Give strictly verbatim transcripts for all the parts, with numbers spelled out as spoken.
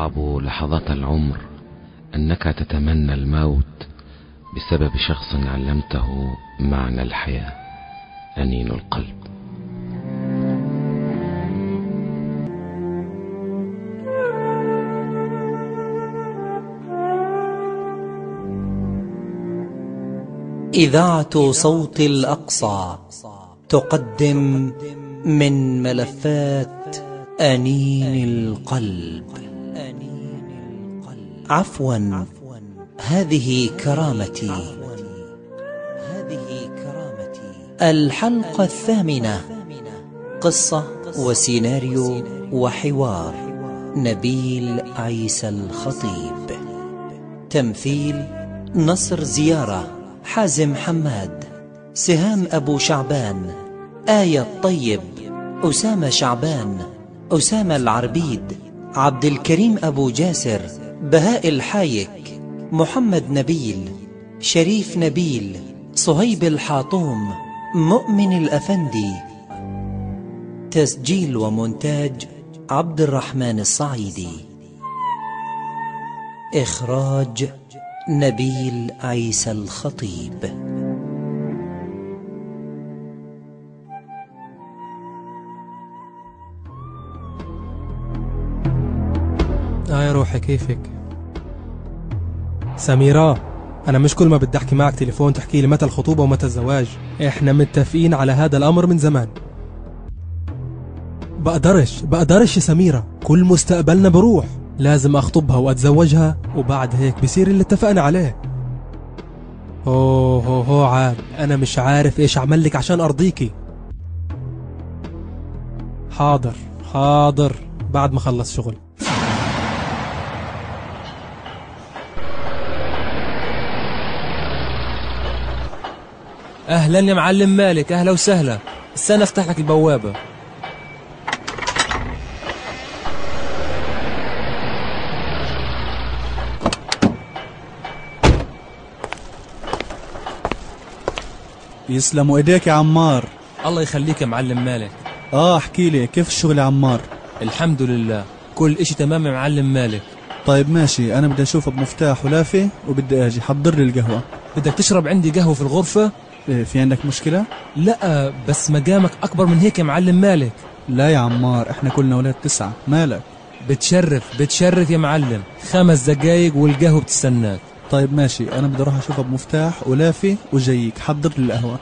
أصعب لحظات العمر أنك تتمنى الموت بسبب شخص علمته معنى الحياة. أنين القلب. إذاعة صوت الأقصى تقدم من ملفات أنين القلب. عفوا، هذه كرامتي. الحلقة الثامنة. قصة وسيناريو وحوار نبيل عيسى الخطيب. تمثيل نصر زيارة، حازم حماد، سهام أبو شعبان، آية الطيب، أسامة شعبان، أسامة العربيد، عبد الكريم أبو جاسر، بهاء الحايك، محمد نبيل، شريف نبيل، صهيب الحاطوم، مؤمن الأفندي. تسجيل ومونتاج عبد الرحمن الصعيدي. إخراج نبيل عيسى الخطيب. آه يا روحي، كيفك؟ سميرة، أنا مش كل ما بدي أحكي معك تليفون تحكي لي متى الخطوبة ومتى الزواج. إحنا متفقين على هذا الأمر من زمان. بقدرش بقدرش يا سميرة، كل مستقبلنا بروح. لازم أخطبها وأتزوجها وبعد هيك بصير اللي اتفقنا عليه. أوه هو هو عاد أنا مش عارف إيش أعملك عشان أرضيكي. حاضر حاضر بعد ما خلص شغل. أهلا يا معلم مالك، أهلا وسهلا. استنى أفتح لك البوابة. يسلموا ايديك يا عمار. الله يخليك يا معلم مالك. اه احكي لي كيف الشغل يا عمار؟ الحمد لله كل اشي تمام يا معلم مالك. طيب ماشي، انا بدي اشوف بمفتاح ولافة وبدي اجي. حضر لي القهوة. بدك تشرب عندي قهوة في الغرفة؟ إيه، في عندك مشكلة؟ لا بس مقامك اكبر من هيك يا معلم مالك. لا يا عمار، احنا كلنا ولاد تسعة. مالك؟ بتشرف بتشرف يا معلم. خمس دقايق والقهوة بتستناك. طيب ماشي، انا بدي اروح اشوفها بمفتاح ولافة وجايك. حضر لي القهوة.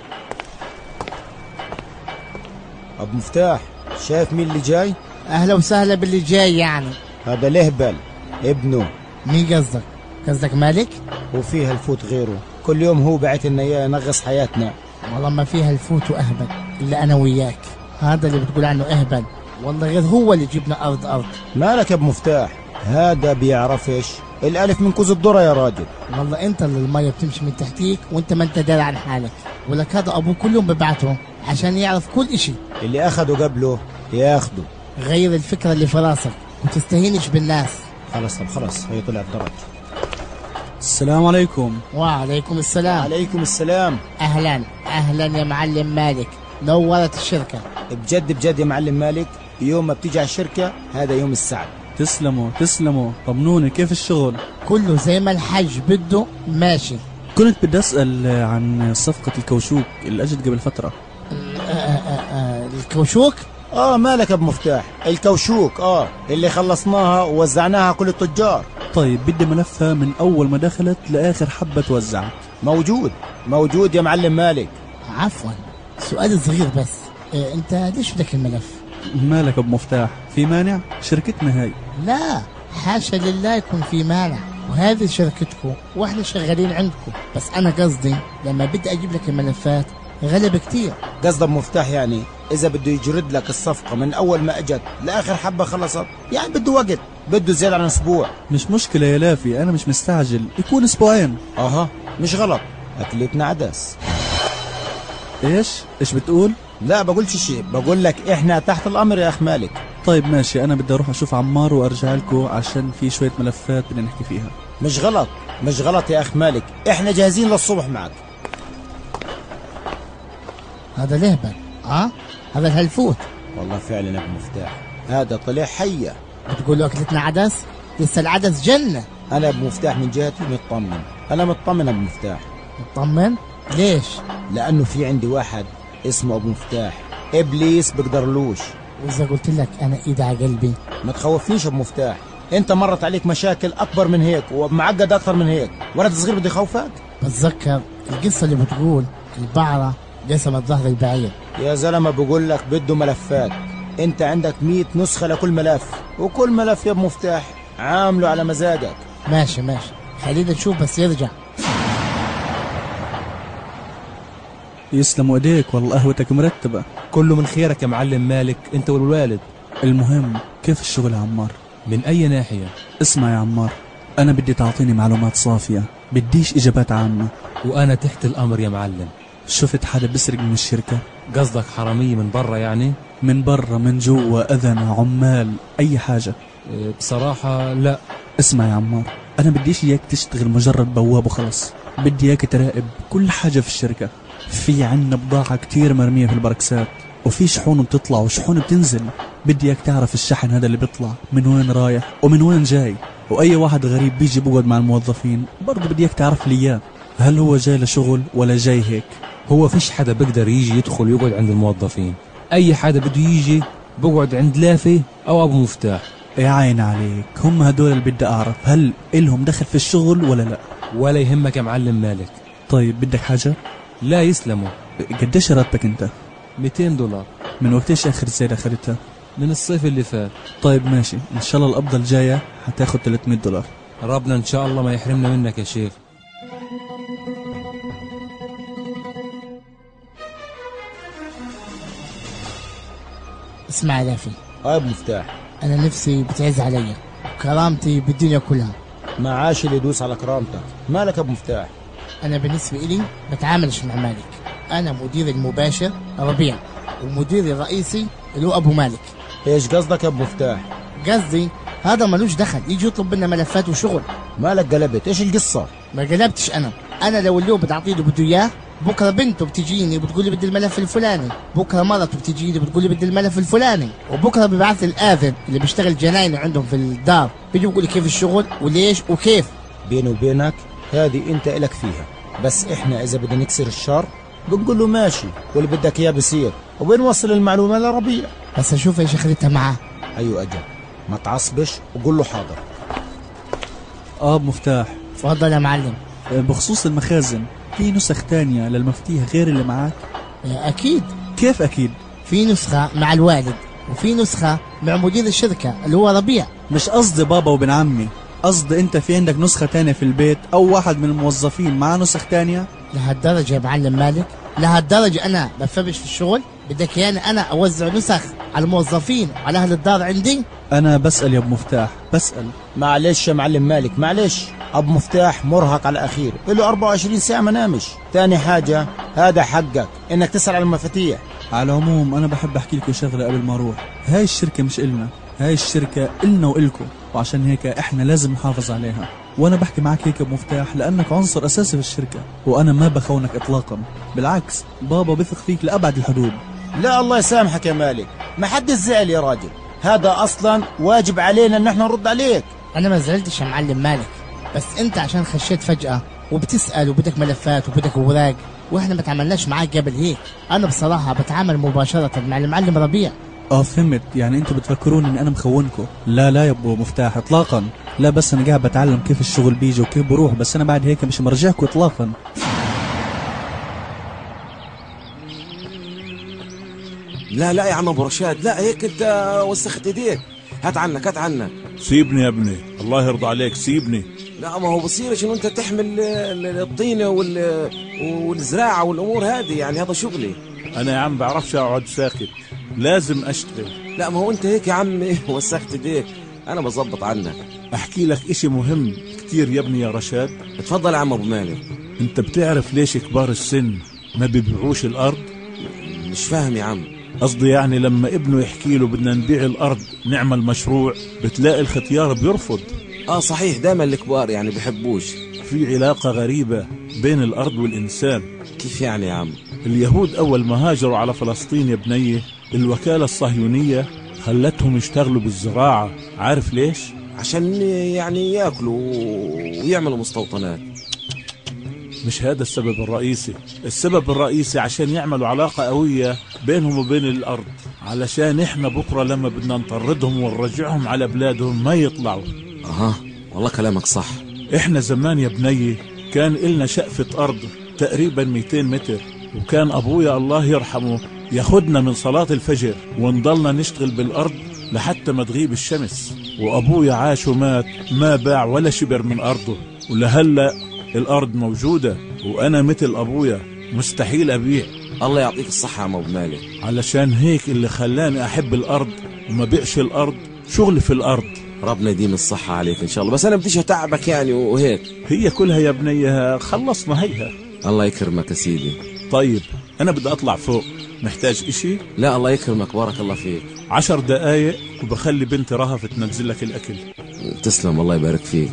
ابو مفتاح، شايف مين اللي جاي؟ اهلا وسهلا باللي جاي. يعني هذا لهبل ابنه. مين قصدك؟ قصدك مالك؟ وفيها الفوت غيره، كل يوم هو بعت لنا اياه ينغص حياتنا. والله ما فيها الفوت واهبل الا انا وياك. هذا اللي بتقول عنه اهبل، والله غير هو اللي جبنا ارض ارض. مالك يا ابو مفتاح؟ هذا بيعرفش الالف من كوز الذره يا راجل. والله انت اللي الميه بتمشي من تحتيك وانت ما انت داري عن حالك. ولك هذا ابوه كل يوم ببعته عشان يعرف كل اشي. اللي اخده قبله ياخده. غير الفكره اللي في راسك وتستهينش بالناس. خلص طب خلص، هي طلع الدرج. السلام عليكم. وعليكم السلام. وعليكم السلام. اهلا اهلا يا معلم مالك، نورت الشركه. بجد بجد يا معلم مالك، يوم ما بتيجي على الشركه هذا يوم السعد. تسلموا تسلموا. طمنوني كيف الشغل؟ كله زي ما الحج بده ماشي. كنت بدي اسال عن صفقة الكوشوك اللي اجت قبل فترة. آه آه آه الكوشوك؟ اه مالك يا ابو مفتاح؟ الكوشوك اه اللي خلصناها ووزعناها كل التجار. طيب بدي ملفها من اول ما دخلت لاخر حبة توزعت. موجود موجود يا معلم مالك. عفوا سؤال صغير بس، إيه انت ليش بدك الملف؟ مالك ابو مفتاح؟ في مانع؟ شركتنا هاي. لا حاشا لله يكون في مانع، وهذه شركتكم واحنا شغالين عندكم. بس انا قصدي لما بدي اجيب لك الملفات غلب كتير. قصد ابو مفتاح يعني اذا بده يجرد لك الصفقه من اول ما اجت لاخر حبه خلصت، يعني بده وقت، بده زياده عن اسبوع. مش مشكله يا لافي، انا مش مستعجل، يكون اسبوعين. اها مش غلط، اكلتنا عدس. ايش ايش بتقول؟ لا بقولش شيء، بقول لك احنا تحت الامر يا اخ مالك. طيب ماشي، انا بدي اروح اشوف عمار وارجع لكم عشان في شويه ملفات بدنا نحكي فيها. مش غلط مش غلط يا اخ مالك، احنا جاهزين للصبح معك. هذا لهبل. اه هذا الهلفوت. والله فعلا يا ابو مفتاح هذا طلع حيه. بتقول له اكلتنا عدس؟ لسه العدس جنة. انا ابو مفتاح من جهتي مطمن، انا مطمن ابو مفتاح. مطمن؟ ليش؟ لانه في عندي واحد اسمه ابو مفتاح، ابليس بقدرلوش. واذا قلت لك انا ايدي على قلبي؟ ما تخوفنيش ابو مفتاح، انت مرت عليك مشاكل اكبر من هيك ومعقد اكثر من هيك، ولد صغير بده يخوفك؟ بتذكر القصة اللي بتقول البعرة قسمت ظهر البعير. يا زلمة بقول لك بده ملفات، انت عندك مية نسخة لكل ملف، وكل ملف يا ابو مفتاح عامله على مزاجك. ماشي ماشي، خلينا نشوف بس يرجع. يسلم ايديك والله، قهوتك مرتبة. كله من خيرك يا معلم مالك، انت والوالد. المهم كيف الشغل يا عمار؟ من اي ناحية؟ اسمع يا عمار، انا بدي تعطيني معلومات صافية، بديش اجابات عامة. وانا تحت الامر يا معلم. شفت حدا بيسرق من الشركة؟ قصدك حرامية من برا يعني؟ من برا، من جوا، اذن، عمال، اي حاجة. اه بصراحة لا. اسمع يا عمار، انا بديش اياك تشتغل مجرد بواب وخلص، بدي اياك تراقب كل حاجة في الشركة. في عنا بضاعة كتير مرمية في البركسات، وفي شحون بتطلع وشحون بتنزل. بدي اياك تعرف الشحن هذا اللي بيطلع من وين رايح ومن وين جاي، واي واحد غريب بيجي بقعد مع الموظفين برضه بدي اياك تعرف لي اياه، هل هو جاي لشغل ولا جاي هيك. هو فيش حدا بيقدر يجي يدخل يقعد عند الموظفين، اي حدا بده يجي بقعد عند لافي او ابو مفتاح. يا عين عليك، هم هدول اللي بدي اعرف هل إلهم دخل في الشغل ولا لا. ولا يهمك يا معلم مالك. طيب بدك حاجة؟ لا يسلموا. قديش راتبك انت؟ مئتين دولار. من وقتيش اخر زيادة اخذتها؟ من الصيف اللي فات. طيب ماشي، ان شاء الله القبضة الجاية هتاخد ثلاثمية دولار. ربنا ان شاء الله ما يحرمنا منك يا شيخ. اسمع يا لافي. اه ابو مفتاح. انا نفسي بتعز علي، كرامتي بالدنيا كلها. معاش اللي يدوس على كرامتك. مالك ابو مفتاح؟ انا بالنسبة الي بتعاملش مع مالك، انا مدير المباشر ربيع، والمدير الرئيسي اللي هو ابو مالك. ايش قصدك يا ابو مفتاح؟ قصدي هذا ملوش دخل يجي يطلب منا ملفات وشغل. مالك قلبت؟ ايش القصة؟ ما قلبتش انا، انا لو اليوم بتعطيه بده اياه، بكره بنته بتجيني بتقول لي بدي الملف الفلاني، بكره مرته بتجيني بتقول لي بدي الملف الفلاني، وبكره ببعث لي الاذن اللي بيشتغل جنايني عندهم في الدار، بيجي بيقول لي كيف الشغل وليش وكيف. بيني وبينك هذه انت الك فيها، بس احنا اذا بدنا نكسر الشر بنقول له ماشي واللي بدك اياه بصير، وبنوصل المعلومه لربيع. بس اشوف ايش اخذتها معاه. ايوه اجل، ما تعصبش وقول له حاضر. اه مفتاح. تفضل يا معلم. بخصوص المخازن، في نسخ تانية للمفاتيح غير اللي معاك؟ اكيد. كيف اكيد؟ في نسخة مع الوالد، وفي نسخة مع مدير الشركة اللي هو ربيع. مش قصدي بابا وابن عمي، قصدي انت في عندك نسخة تانية في البيت او واحد من الموظفين معاه نسخ تانية؟ لهالدرجة يا معلم مالك؟ لهالدرجة انا بفبش في الشغل؟ بدك يعني انا اوزع نسخ على الموظفين وعلى اهل الدار عندي؟ انا بسأل يا ابو مفتاح، بسأل. معلش يا معلم مالك، معلش، ابو مفتاح مرهق على الاخير، له أربعة وعشرين ساعة ما نامش. تاني حاجة هذا حقك انك تسأل على المفاتيح. على العموم انا بحب احكي لكم شغلة قبل ما اروح، هاي الشركة مش إلنا، هاي الشركة إلنا وإلكم، وعشان هيك احنا لازم نحافظ عليها. وانا بحكي معك هيك ابو مفتاح لانك عنصر اساسي في الشركة، وانا ما بخونك اطلاقا، بالعكس بابا بثق فيك لابعد الحدود. لا الله يسامحك يا مالك، ما حد زعل يا راجل، هذا اصلا واجب علينا ان احنا نرد عليك. انا ما زعلتش يا معلم مالك، بس انت عشان خشيت فجأة وبتسأل وبدك ملفات وبدك اوراق، واحنا ما تعاملناش معاك قبل هيك. انا بصراحة بتعامل مباشرة مع المعلم ربيع. اه فهمت، يعني انتوا بتفكرون ان انا مخونكم؟ لا لا يا ابو مفتاح اطلاقا، لا، بس انا قاعد بتعلم كيف الشغل بيجي وكيف بروح، بس انا بعد هيك مش مرجعكم اطلاقا. لا لا يا عم ابو رشاد، لا هيك انت وسخت ايديك، هات عنك هات عنك. سيبني يا ابني، الله يرضى عليك سيبني. لا ما هو بصيرش انه انت تحمل الطينه والزراعه والامور هذه، يعني هذا شغلي انا يا عم بعرفش اقعد ساكت، لازم اشتغل. لا ما هو انت هيك يا عم وسخت ايديك، انا بظبط عنك. احكي لك اشي مهم كتير يا ابني يا رشاد. اتفضل يا عم ابو مالك. انت بتعرف ليش كبار السن ما بيبيعوش الارض؟ مش فاهم يا عم. قصدي يعني لما ابنه يحكي له بدنا نبيع الارض نعمل مشروع، بتلاقي الختيار بيرفض. اه صحيح، دايما الكبار يعني بيحبوش. في علاقة غريبة بين الارض والانسان. كيف يعني يا عم؟ اليهود اول ما هاجروا على فلسطين يا بنيه، الوكالة الصهيونية خلتهم يشتغلوا بالزراعة. عارف ليش؟ عشان يعني ياكلوا ويعملوا مستوطنات. مش هذا السبب الرئيسي. السبب الرئيسي عشان يعملوا علاقة قوية بينهم وبين الأرض، علشان إحنا بكرة لما بدنا نطردهم ونرجعهم على بلادهم ما يطلعوا. أها والله كلامك صح. إحنا زمان يا بني كان إلنا شقفة أرض تقريبا مئتين متر، وكان أبويا الله يرحمه ياخدنا من صلاة الفجر ونضلنا نشتغل بالأرض لحتى ما تغيب الشمس. وأبويا عاش ومات ما باع ولا شبر من أرضه، ولهلأ الأرض موجودة وأنا مثل أبويا مستحيل أبيع. الله يعطيك الصحة يا أبو مالك. علشان هيك اللي خلاني أحب الأرض وما بيعش الأرض شغلي في الأرض. ربنا يديم الصحة عليك إن شاء الله. بس أنا بديش أتعبك يعني وهيك. هي كلها يا بنيها خلصنا هيها. الله يكرمك يا سيدي. طيب أنا بدي أطلع فوق، محتاج إشي؟ لا الله يكرمك بارك الله فيك. عشر دقايق وبخلي بنتي رهف تنزل لك الأكل. تسلم الله يبارك فيك.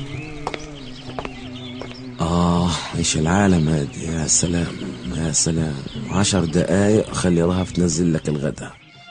آه إيش العالم هادي. يا سلام يا سلام. عشر دقايق خلي رهف تنزل لك الغداء.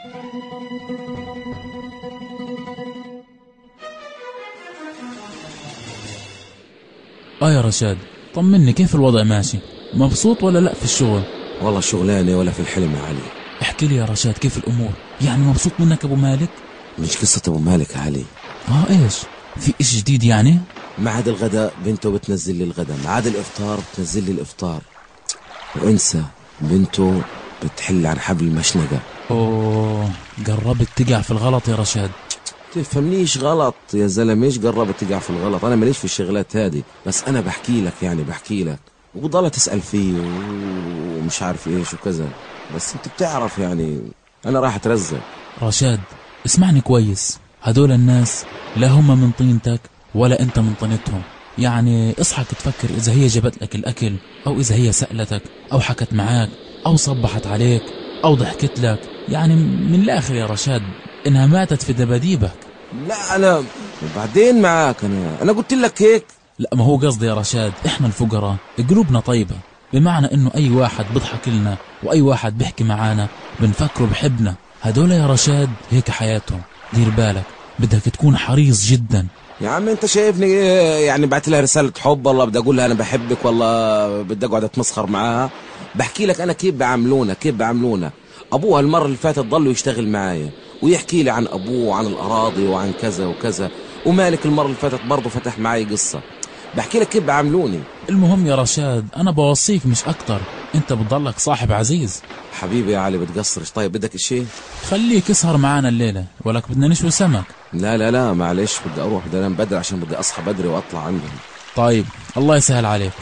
آه يا رشاد طمني، كيف الوضع ماشي؟ مبسوط ولا لا في الشغل؟ والله شغلانة ولا في الحلم يا علي. احكي لي يا رشاد كيف الأمور؟ يعني مبسوط منك أبو مالك؟ مش قصة أبو مالك يا علي. آه إيش؟ في إشي جديد يعني؟ معاد الغداء بنته بتنزل لي الغداء، معاد الإفطار بتنزل لي الإفطار، وانسى بنته بتحل عن حبل المشنقة. أوه قربت تقع في الغلط يا رشاد. تفهمنيش غلط يا زلمة، ايش قربت تقع في الغلط؟ أنا ماليش في الشغلات هذه، بس أنا بحكي لك يعني بحكي لك وضلها تسأل فيه ومش عارف إيش وكذا، بس أنت بتعرف يعني أنا راح أترزق. رشاد اسمعني كويس، هدول الناس لا هم من طينتك ولا أنت من طينتهم. يعني اصحك تفكر إذا هي جابت لك الأكل أو إذا هي سألتك أو حكت معاك أو صبحت عليك أو ضحكت لك، يعني من الآخر يا رشاد إنها ماتت في دباديبك. لا أنا بعدين معاك، أنا أنا قلت لك هيك. لا ما هو قصدي يا رشاد إحنا الفقراء قلوبنا طيبة، بمعنى إنه أي واحد بضحك لنا وأي واحد بيحكي معانا بنفكره بحبنا. هدول يا رشاد هيك حياتهم، دير بالك بدك تكون حريص جدا. يا عم انت شايفني يعني بعت لها رسالة حب والله بدي اقول لها انا بحبك والله بدي اقعد اتمسخر معاها؟ بحكي لك انا كيف بعملونا كيف بعملونا. ابوها المرة اللي فاتت ضلوا يشتغل معايا ويحكي لي عن ابوه وعن الاراضي وعن كذا وكذا، ومالك المرة اللي فاتت برضه فتح معي قصة. بحكي لك كيف بعملوني. المهم يا رشاد انا بوصيك مش اكتر، انت بتضلك صاحب عزيز. حبيبي يا علي بتقصرش. طيب بدك اشي؟ خليك اسهر معانا الليلة ولك بدنا نشوي سمك. لا لا لا معلش بدي اروح، بدي انام بدري عشان بدي اصحى بدري واطلع عندهم. طيب الله يسهل عليك.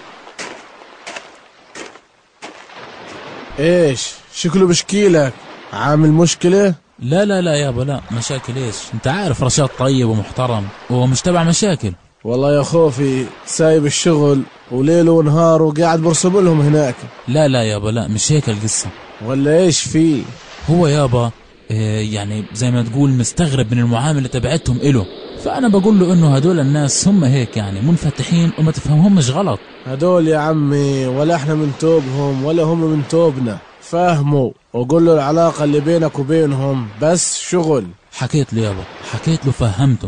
ايش شكله بشكيلك عامل مشكلة؟ لا لا لا يابا لا مشاكل ايش، انت عارف رشاد طيب ومحترم وهو مش تبع مشاكل. والله يا خوفي سايب الشغل وليله ونهار وقاعد برسم لهم هناك. لا لا يابا لا مش هيك القصة. ولا ايش فيه؟ هو يابا إيه يعني زي ما تقول مستغرب من المعاملة تبعتهم إله، فأنا بقول له إنه هدول الناس هم هيك يعني منفتحين وما تفهمهم مش غلط. هدول يا عمي ولا احنا من توبهم ولا هم من توبنا، فاهموا وقول له العلاقة اللي بينك وبينهم بس شغل. حكيت له يابا حكيت له فهمته.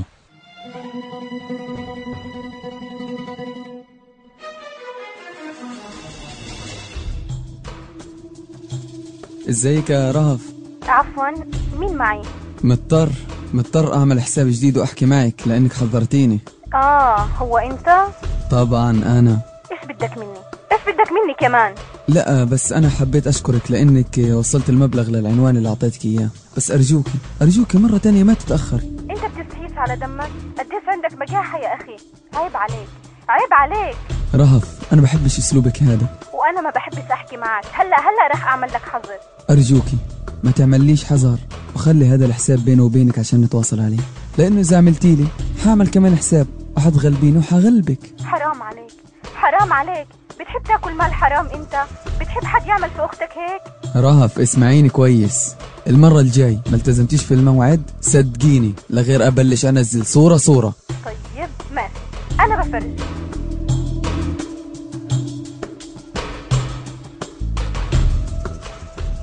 ازيك يا رهف؟ عفوا مين معي؟ مضطر مضطر اعمل حساب جديد واحكي معك لانك حذرتيني. اه هو انت؟ طبعا انا. ايش بدك مني؟ ايش بدك مني كمان؟ لا بس انا حبيت اشكرك لانك وصلت المبلغ للعنوان اللي اعطيتك اياه، بس ارجوك ارجوك مرة تانية ما تتأخري. انت بتستحيس على دمك؟ قديش عندك بجاحة يا اخي، عيب عليك عيب عليك. رهف انا بحبش اسلوبك هذا وانا ما بحبش احكي معك. هلا هلا رح اعمل لك حظر. ارجوكي ما تعمليش حذر وخلي هذا الحساب بيني وبينك عشان نتواصل عليه، لانه اذا عملتي لي حاعمل كمان حساب وحتغلبيني وحغلبك. حرام عليك حرام عليك، بتحب تاكل مال حرام انت؟ بتحب حد يعمل في اختك هيك؟ رهف اسمعيني كويس، المرة الجاي ما التزمتيش في الموعد صدقيني لغير ابلش انزل صورة صورة. طيب ماشي انا بفرج.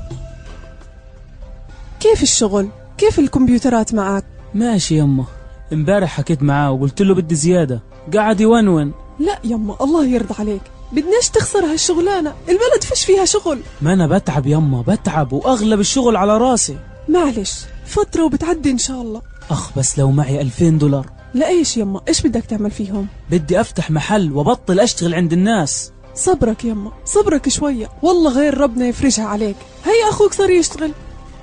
كيف الشغل؟ كيف الكمبيوترات معك؟ ماشي يمه، امبارح حكيت معاه وقلت له بدي زيادة، قاعد يونون. لا يما الله يرضى عليك، بدناش تخسر هالشغلانة، البلد فيش فيها شغل. ما أنا بتعب يما بتعب، وأغلب الشغل على راسي. معلش فترة وبتعدي إن شاء الله. أخ بس لو معي ألفين دولار. لا إيش يما، إيش بدك تعمل فيهم؟ بدي أفتح محل وبطل أشتغل عند الناس. صبرك يما، صبرك شوية، والله غير ربنا يفرجها عليك. هيا أخوك صار يشتغل.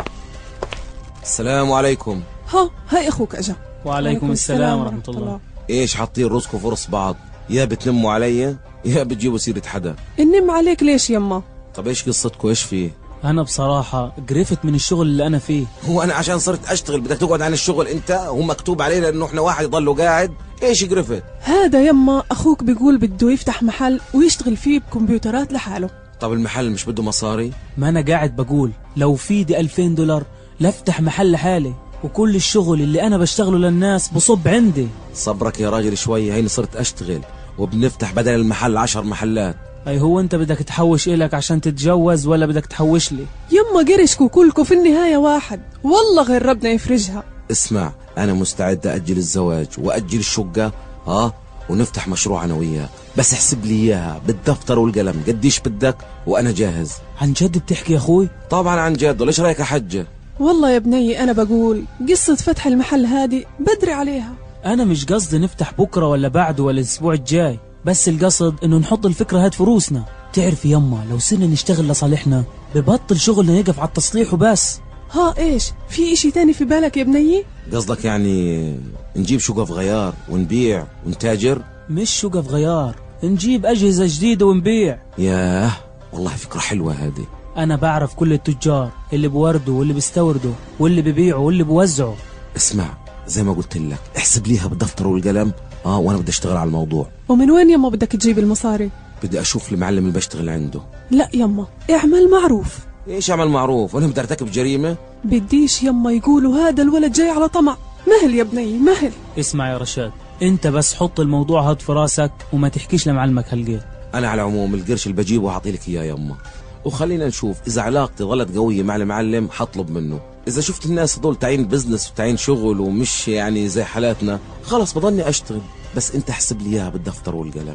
السلام عليكم. ها هاي أخوك أجا. وعليكم السلام ورحمة الله. الله. إيش حاطين رزقكم فرص بعض؟ يا بتنموا علي يا بتجيبوا سيرة حدا. ننم عليك ليش يما؟ طب إيش قصتكم؟ إيش فيه؟ أنا بصراحة قرفت من الشغل اللي أنا فيه. هو أنا عشان صرت أشتغل بدك تقعد عن الشغل أنت؟ هو مكتوب علينا إنه إحنا واحد يضله قاعد؟ إيش قرفت؟ هذا يما أخوك بيقول بده يفتح محل ويشتغل فيه بكمبيوترات لحاله. طب المحل مش بده مصاري؟ ما أنا قاعد بقول لو في دي ألفين دولار لافتح محل لحالي، وكل الشغل اللي أنا بشتغله للناس بصب عندي. صبرك يا راجل شوي، هيني صرت أشتغل وبنفتح بدل المحل عشر محلات. أي هو أنت بدك تحوش إلك عشان تتجوز ولا بدك تحوش لي؟ يما قرشكوا كلكوا في النهاية واحد، والله غير ربنا يفرجها. اسمع أنا مستعد أجل الزواج وأجل الشقة ها ونفتح مشروع أنا وياك، بس احسب لي إياها بالدفتر والقلم قديش بدك وأنا جاهز. عن جد بتحكي يا أخوي؟ طبعا عن جد، وليش رأيك يا حجة؟ والله يا بني أنا بقول قصة فتح المحل هذه بدري عليها. أنا مش قصدي نفتح بكرة ولا بعده ولا الأسبوع الجاي، بس القصد إنه نحط الفكرة هاد في روسنا. تعرف يما لو صرنا نشتغل لصالحنا ببطل شغلنا يقف على التصليح وبس. ها إيش في إشي تاني في بالك يا بني؟ قصدك يعني نجيب شقف غيار ونبيع ونتاجر؟ مش شقف غيار، نجيب أجهزة جديدة ونبيع. ياه والله فكرة حلوة هذه. أنا بعرف كل التجار اللي بوردوا واللي بيستوردوا واللي بيبيعوا واللي بوزعوا. اسمع زي ما قلت لك احسب ليها بالدفتر والقلم اه وانا بدي اشتغل على الموضوع. ومن وين يما بدك تجيب المصاري؟ بدي اشوف المعلم اللي بشتغل عنده. لا يما اعمل معروف. ايش اعمل معروف وانا بدي ارتكب جريمة؟ بديش يما يقولوا هذا الولد جاي على طمع. مهل يا بني مهل. اسمع يا رشاد، انت بس حط الموضوع هاد في راسك وما تحكيش لمعلمك هالقيت. انا على العموم القرش اللي بجيبه هعطيلك اياه يما، وخلينا نشوف اذا علاقتي ظلت قوية مع المعلم حطلب منه. اذا شفت الناس هذول تعين بزنس وتعين شغل ومش يعني زي حالاتنا خلص بضلني اشتغل، بس انت احسب لي اياها بالدفتر والقلم.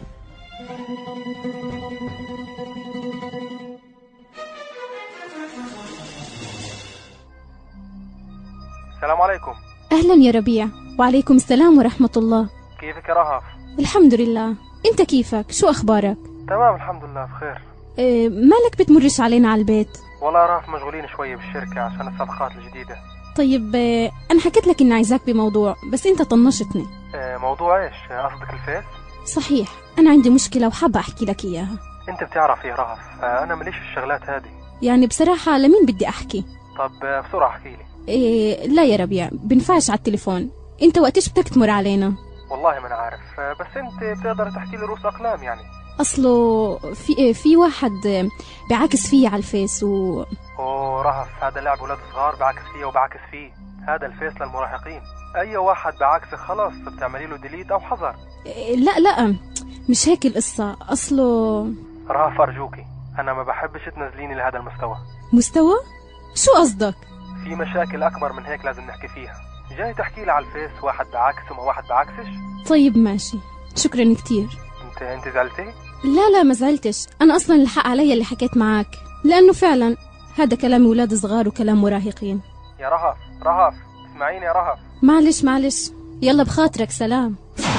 السلام عليكم. اهلا يا ربيع. وعليكم السلام ورحمة الله. كيفك يا رهف؟ الحمد لله، انت كيفك؟ شو اخبارك؟ تمام الحمد لله بخير. إيه مالك بتمرش علينا على البيت؟ والله يا رهف مشغولين شوية بالشركة عشان الصفقات الجديدة. طيب إيه انا حكيت لك اني عايزاك بموضوع بس انت طنشتني. إيه موضوع ايش؟ قصدك الفيس؟ صحيح، انا عندي مشكلة وحابة احكي لك اياها. انت بتعرف يا رهف انا ماليش في الشغلات هذه. يعني بصراحة لمين بدي احكي؟ طب بسرعة احكي لي. إيه لا يا ربيع بنفعش على التليفون، انت وقتش بدك تمر علينا؟ والله ما انا عارف، بس انت بتقدر تحكي لي رؤوس اقلام يعني. اصله في في واحد بعاكس فيا على الفيس و اوه رهف هذا لعب ولاد صغار، بعكس فيه وبعكس فيه، هذا الفيس للمراهقين، اي واحد بعكسك خلاص بتعملي له ديليت او حظر. إيه لا لا مش هيك القصة، اصله رهف ارجوكي انا ما بحبش تنزليني لهذا المستوى. مستوى؟ شو قصدك؟ في مشاكل اكبر من هيك لازم نحكي فيها. جاي تحكي لي على الفيس واحد بعكس وما واحد بعكسش؟ طيب ماشي شكرا كتير. انت انت زعلتي؟ لا لا ما زعلتش، انا اصلا الحق علي اللي حكيت معاك، لانه فعلا هذا كلام ولاد صغار وكلام مراهقين. يا رهف رهف اسمعيني يا رهف. معلش معلش يلا بخاطرك سلام.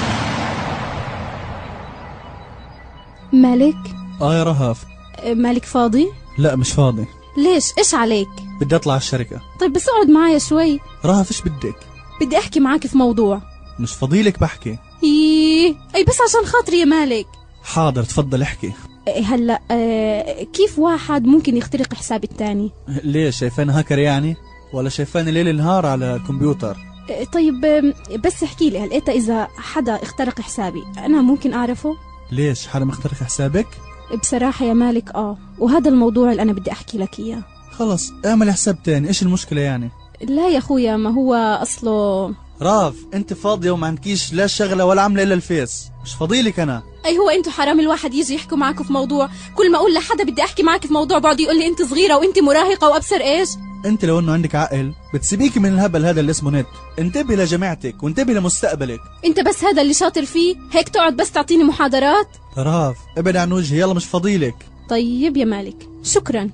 مالك؟ اه يا رهف. مالك فاضي؟ لا مش فاضي. ليش؟ ايش عليك؟ بدي اطلع على الشركة. طيب بس اقعد معايا شوي. رهف ايش بدك؟ بدي احكي معاك في موضوع. مش فضيلك بحكي. ايه اي بس عشان خاطري يا مالك. حاضر تفضل احكي. هلا اه كيف واحد ممكن يخترق حساب التاني؟ ليش شايفاني هاكر يعني؟ ولا شايفاني ليل نهار على الكمبيوتر؟ طيب بس احكي لي، هل اذا حدا اخترق حسابي انا ممكن اعرفه؟ ليش حدا مخترق حسابك؟ بصراحة يا مالك اه وهذا الموضوع اللي انا بدي احكي لك اياه. خلص اعمل حساب تاني، ايش المشكلة يعني؟ لا يا اخويا ما هو اصله راف انت فاضية وما عندكيش لا شغلة ولا عاملة الا الفيس، مش فضيلك انا. اي هو انتوا حرام الواحد يجي يحكوا معكم في موضوع، كل ما اقول لحدا بدي احكي معك في موضوع بعد يقول لي انت صغيرة وانت مراهقة وابصر ايش. انت لو انه عندك عقل بتسيبيكي من الهبل هذا اللي اسمه نت. انتبهي لجامعتك وانتبهي لمستقبلك. انت بس هذا اللي شاطر فيه؟ هيك تقعد بس تعطيني محاضرات؟ طراف ابعد عن وجهي، يلا مش فضيلك. طيب يا مالك، شكرا.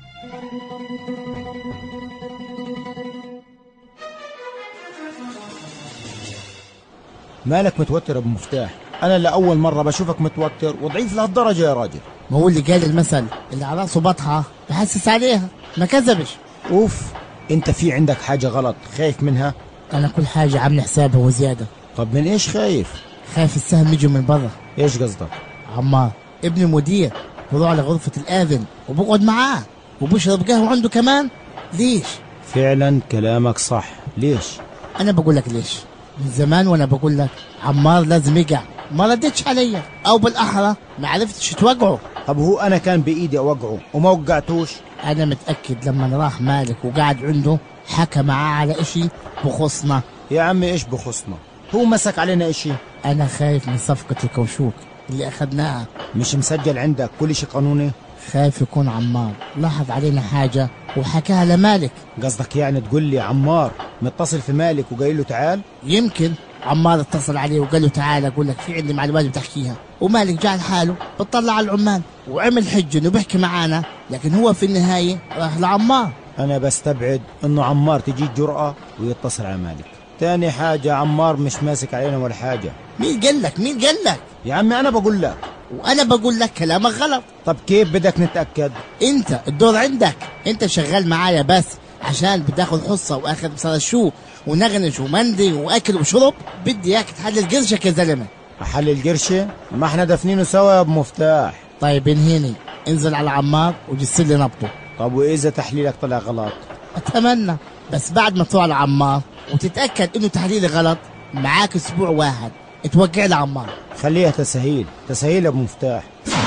مالك متوتر ابو مفتاح؟ انا لاول مره بشوفك متوتر وضعيف لهالدرجه يا راجل. ما هو اللي قال المثل اللي على راسه بطحه بحسس عليها، ما كذبش. اوف، انت في عندك حاجه غلط خايف منها؟ انا كل حاجه عامل حسابها وزياده. طب من ايش خايف؟ خايف السهم يجي من برا. ايش قصدك؟ عمار ابن المدير بروح على غرفه الاذن وبقعد معاه وبشرب قهوه عنده كمان. ليش؟ فعلا كلامك صح. ليش؟ انا بقول لك ليش. من زمان وانا بقول لك عمار لازم يقع، ما ردتش عليا، او بالاحرى ما عرفتش توقعه. طب هو انا كان بايدي اوقعه وما وقعتوش؟ انا متاكد لما راح مالك وقعد عنده حكى معاه على اشي بخصنا. يا عمي ايش بخصنا؟ هو مسك علينا اشي؟ انا خايف من صفقه الكوشوك اللي اخذناها. مش مسجل عندك كل شيء قانوني؟ خايف يكون عمار لاحظ علينا حاجه وحكاها لمالك. قصدك يعني تقول لي عمار متصل في مالك وقايل له تعال؟ يمكن عمار اتصل عليه وقال له تعال اقول لك في عندي معلومات بتحكيها، ومالك جعل حاله بتطلع على العمال وعمل حجه انه بيحكي معانا، لكن هو في النهايه راح لعمار. انا بستبعد انه عمار تجي جرأة ويتصل على مالك. تاني حاجه عمار مش ماسك علينا ولا حاجه. مين قال لك؟ مين قال لك؟ يا عمي انا بقول لك. وانا بقول لك كلامك غلط. طب كيف بدك نتاكد؟ انت الدور عندك، انت شغال معايا بس عشان بتاخذ حصه واخذ بصراحه شو ونغنش ومندي واكل وشرب. بدي اياك تحلل قرشك يا زلمه. احلل قرشي؟ ما احنا دافنينه سوا يا ابو مفتاح. طيب انهيني، انزل على عمار وجسر لي نبطه. طب واذا تحليلك طلع غلط؟ اتمنى، بس بعد ما تروح على عمار وتتاكد انه تحليلي غلط معاك اسبوع واحد توقع لعمار. خليها تسهيل تسهيل يا ابو مفتاح.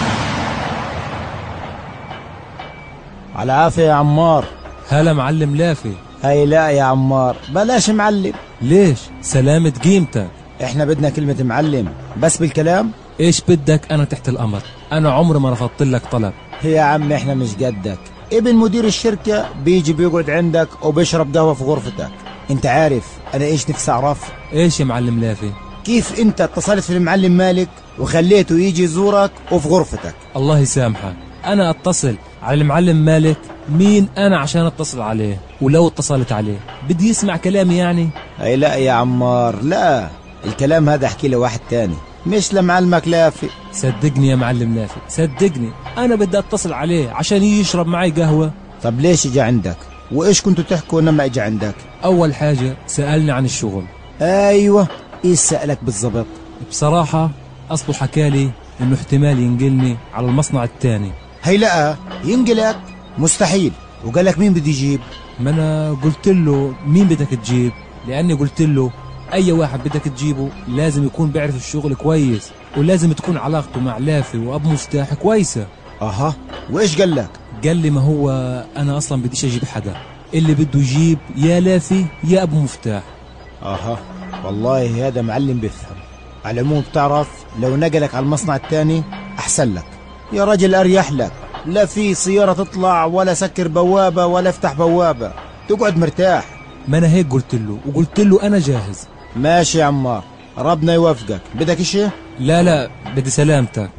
على عافية يا عمار. هلا معلم لافي. هاي لا يا عمار بلاش معلم. ليش؟ سلامة قيمتك. احنا بدنا كلمة معلم بس بالكلام. ايش بدك؟ انا تحت الامر، انا عمري ما رفضت لك طلب. يا عم احنا مش قدك. ابن مدير الشركة بيجي بيقعد عندك وبيشرب قهوة في غرفتك. انت عارف انا ايش نفسي اعرف؟ ايش يا معلم لافي؟ كيف انت اتصلت في المعلم مالك وخليته يجي يزورك وفي غرفتك؟ الله يسامحك، انا اتصل على المعلم مالك؟ مين انا عشان اتصل عليه؟ ولو اتصلت عليه بدي يسمع كلامي يعني؟ اي لا يا عمار، لا، الكلام هذا احكي له واحد تاني مش لمعلمك لافي. صدقني يا معلم لافي، صدقني انا بدي اتصل عليه عشان يجي يشرب معي قهوة. طب ليش اجى عندك؟ وايش كنتوا تحكوا لما اجى عندك؟ اول حاجة سألني عن الشغل. ايوه، ايش سألك بالضبط؟ بصراحة اصله حكالي انه احتمال ينقلني على المصنع الثاني. هي لا ينقلك؟ مستحيل. وقال لك مين بدي يجيب؟ ما انا قلت له مين بدك تجيب، لاني قلت له اي واحد بدك تجيبه لازم يكون بيعرف الشغل كويس، ولازم تكون علاقته مع لافي وابو مفتاح كويسة. اها، وايش قال لك؟ قال لي ما هو انا اصلا بديش اجيب حدا، اللي بده يجيب يا لافي يا ابو مفتاح. اها، والله هذا معلم بيفهم. على العموم بتعرف لو نقلك على المصنع الثاني احسن لك يا راجل، اريح لك. لا في سيارة تطلع ولا سكر بوابة ولا افتح بوابة، تقعد مرتاح. ما انا هيك قلت له، وقلت له انا جاهز. ماشي يا عمار، ربنا يوفقك. بدك اشي؟ لا لا، بدي سلامتك.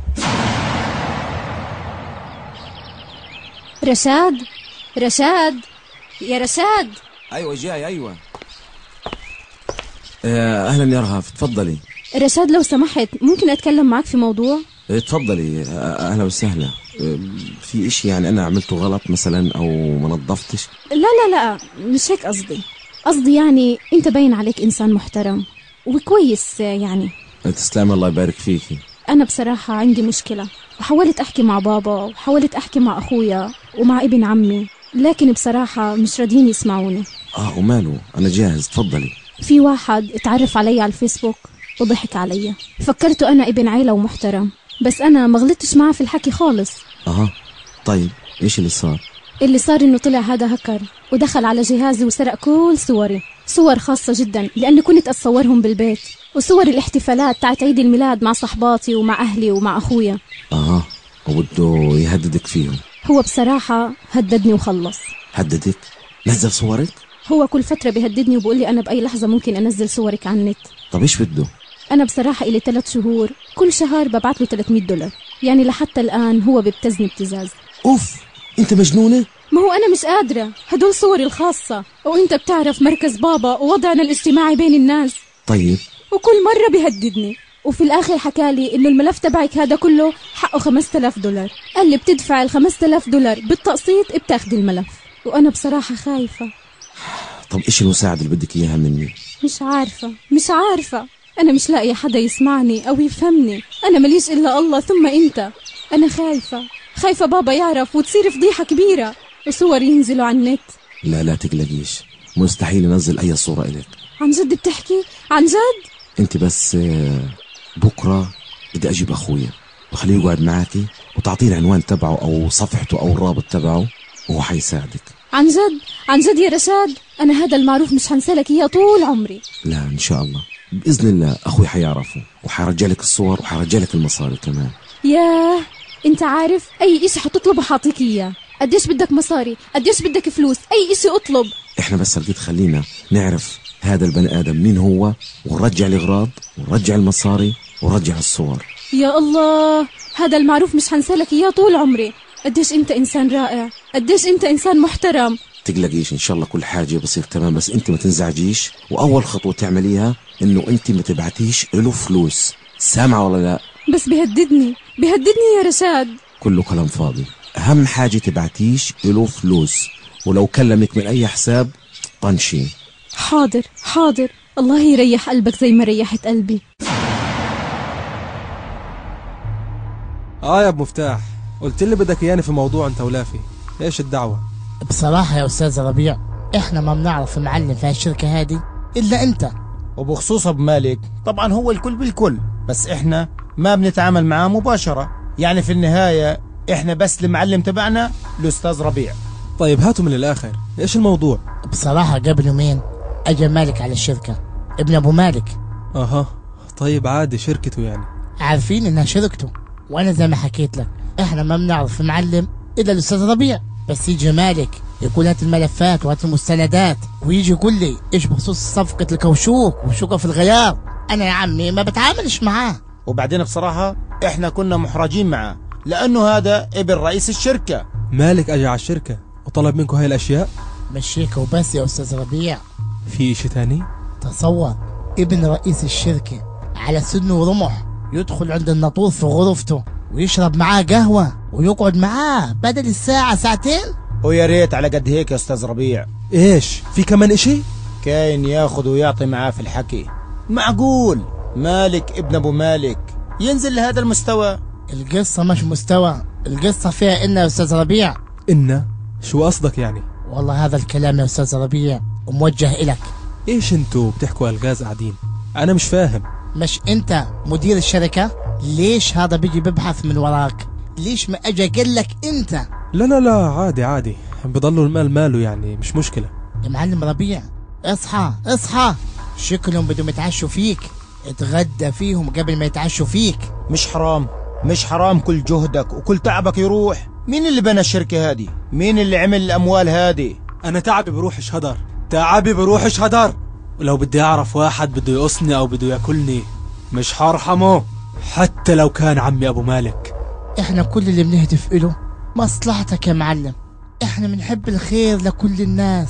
رشاد، رشاد يا رشاد. ايوه جاي. ايوه آه، اهلا يا رهف، تفضلي. رشاد لو سمحت ممكن اتكلم معك في موضوع؟ تفضلي. اهلا وسهلا. في اشي يعني انا عملته غلط مثلا او ما نظفتش؟ لا لا لا، مش هيك قصدي. قصدي يعني انت باين عليك انسان محترم وكويس يعني. تسلم، الله يبارك فيكي. انا بصراحة عندي مشكلة، وحاولت احكي مع بابا وحاولت احكي مع اخويا ومع ابن عمي، لكن بصراحة مش راضيين يسمعوني. اه وماله، انا جاهز، تفضلي. في واحد اتعرف علي على الفيسبوك وضحك علي، فكرته انا ابن عيلة ومحترم، بس انا ما غلطتش معه في الحكي خالص. اها، طيب ايش اللي صار؟ اللي صار انه طلع هذا هكر ودخل على جهازي وسرق كل صوري، صور خاصة جدا لاني كنت اتصورهم بالبيت، وصور الاحتفالات تاعت عيد الميلاد مع صحباتي ومع اهلي ومع اخويا. اها، وبده يهددك فيهم؟ هو بصراحة هددني وخلص. هددك؟ نزل صورك؟ هو كل فترة بيهددني وبقول لي أنا بأي لحظة ممكن أنزل صورك على النت. طب إيش بده؟ أنا بصراحة إلي ثلاث شهور كل شهر ببعت له ثلاثمية دولار، يعني لحتى الآن هو بيبتزني ابتزاز. أوف، أنت مجنونة؟ ما هو أنا مش قادرة، هدول صوري الخاصة، وأنت بتعرف مركز بابا ووضعنا الاجتماعي بين الناس. طيب. وكل مرة بيهددني، وفي الآخر حكالي إنه الملف تبعك هذا كله حقه خمسة آلاف دولار، قال لي بتدفع ال خمسة آلاف دولار بالتقسيط بتاخدي الملف، وأنا بصراحة خايفة. طب إيش المساعدة اللي بدك إياها مني؟ مش عارفة مش عارفة أنا مش لاقي حدا يسمعني أو يفهمني، أنا مليش إلا الله ثم أنت. أنا خايفة خايفة بابا يعرف وتصير فضيحة كبيرة وصور ينزلوا على النت. لا لا تقلقيش، مستحيل ينزل أي صورة إلك. عن جد بتحكي؟ عن جد؟ أنت بس بكرة بدي أجيب أخويا وخليه يقعد معاكي وتعطيه العنوان تبعه أو صفحته أو الرابط تبعه وهو حيساعدك. عن جد عن جد يا رشاد، أنا هذا المعروف مش هنسالك إياه طول عمري. لا إن شاء الله بإذن الله أخوي حيعرفه وحيرجع لك الصور وحيرجع لك المصاري كمان. ياه، أنت عارف أي إشي حتطلبه حاعطيك إياه. قديش بدك مصاري؟ قديش بدك فلوس؟ أي إشي أطلب. إحنا بس لقيت خلينا نعرف هذا البني آدم مين هو ونرجع الأغراض ونرجع المصاري ونرجع الصور. يا الله، هذا المعروف مش هنسالك إياه طول عمري. قديش أنت إنسان رائع، قديش أنت إنسان محترم. تقلقيش إن شاء الله كل حاجة بصير تمام، بس أنت ما تنزعجيش، وأول خطوة تعمليها إنه أنت ما تبعتيش له فلوس. سامعة ولا لا؟ بس بيهددني بيهددني يا رشاد. كله كلام فاضي، أهم حاجة تبعتيش له فلوس، ولو كلمك من أي حساب طنشي. حاضر حاضر، الله يريح قلبك زي ما ريحت قلبي. آه يا أبو مفتاح، قلت لي بدك إياني في موضوع أنت ولافي، إيش الدعوة؟ بصراحة يا أستاذ ربيع، إحنا ما بنعرف معلم في هالشركة هذه إلا أنت. وبخصوص أبو مالك طبعا هو الكل بالكل، بس إحنا ما بنتعامل معاه مباشرة، يعني في النهاية إحنا بس المعلم تبعنا الأستاذ ربيع. طيب هاتوا من الآخر، إيش الموضوع؟ بصراحة قبل يومين أجا مالك على الشركة، ابن أبو مالك. أها، طيب عادي، شركته يعني. عارفين إنها شركته، وأنا زي ما حكيت لك إحنا ما بنعرف معلم إلا الأستاذ ربيع. بس يجي مالك يقول هات الملفات وهات المستندات، ويجي يقول لي إيش بخصوص صفقة الكوشوك وشوكة في الغيار. أنا يا عمي ما بتعاملش معاه. وبعدين بصراحة إحنا كنا محرجين معاه لأنه هذا ابن رئيس الشركة. مالك أجى على الشركة وطلب منكم هاي الأشياء؟ مش هيك وبس يا أستاذ ربيع، في إشي تاني؟ تصور ابن رئيس الشركة على سن ورمح يدخل عند الناطور في غرفته ويشرب معاه قهوة ويقعد معاه بدل الساعة ساعتين. ويا ريت على قد هيك يا أستاذ ربيع. إيش في كمان إشي؟ كاين ياخذ ويعطي معاه في الحكي. معقول مالك ابن أبو مالك ينزل لهذا المستوى؟ القصة مش مستوى، القصة فيها إن يا أستاذ ربيع. إن؟ شو قصدك يعني؟ والله هذا الكلام يا أستاذ ربيع وموجه إلك. إيش انتوا بتحكوا ألغاز قاعدين؟ أنا مش فاهم. مش أنت مدير الشركة؟ ليش هذا بيجي ببحث من وراك؟ ليش ما أجي أقول لك أنت؟ لا لا لا، عادي عادي، بضلوا المال ماله يعني، مش مشكلة. يا معلم ربيع اصحى اصحى، شكلهم بدهم يتعشوا فيك، اتغدى فيهم قبل ما يتعشوا فيك. مش حرام مش حرام كل جهدك وكل تعبك يروح؟ مين اللي بنى الشركة هذه؟ مين اللي عمل الأموال هذه؟ أنا تعبي بروحش هدر، تعبي بروحش هدر، ولو بدي أعرف واحد بده يقصني أو بده ياكلني مش حرحمه حتى لو كان عمي أبو مالك. احنا كل اللي بنهدف إله مصلحتك يا معلم، احنا بنحب الخير لكل الناس.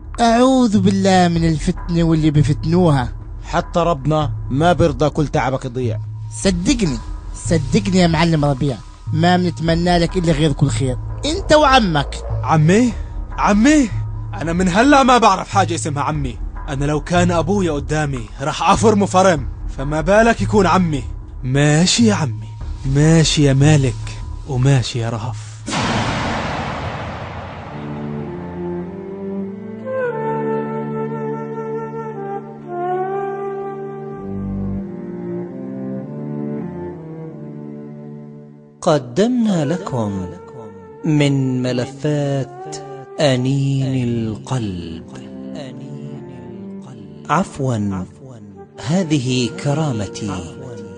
أعوذ بالله من الفتنة واللي بفتنوها. حتى ربنا ما بيرضى كل تعبك يضيع. صدقني صدقني يا معلم ربيع، ما بنتمنى لك إلا غير كل خير، انت وعمك. عمي؟ عمي؟ أنا من هلأ ما بعرف حاجة اسمها عمي، أنا لو كان أبويا قدامي رح أفرمه فرم، فما بالك يكون عمي. ماشي يا عمي، ماشي يا مالك، وماشي يا رهف. قدمنا لكم من ملفات أنين القلب. عفوا، هذه كرامتي.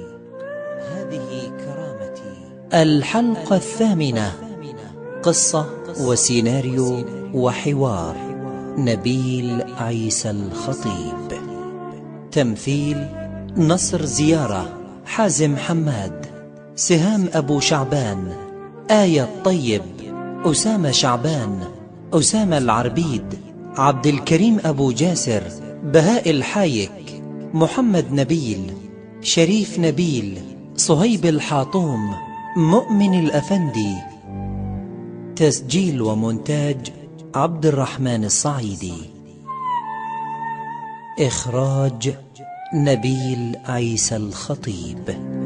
الحلقة الثامنة، قصة وسيناريو وحوار. نبيل عيسى الخطيب. تمثيل نصر زيارة، حازم حماد، سهام أبو شعبان، آية الطيب، أسامة شعبان، أسامة العربيد، عبد الكريم أبو جاسر، بهاء الحايك، محمد نبيل، شريف نبيل، صهيب الحاطوم، مؤمن الأفندي. تسجيل ومونتاج عبد الرحمن الصعيدي. إخراج نبيل عيسى الخطيب.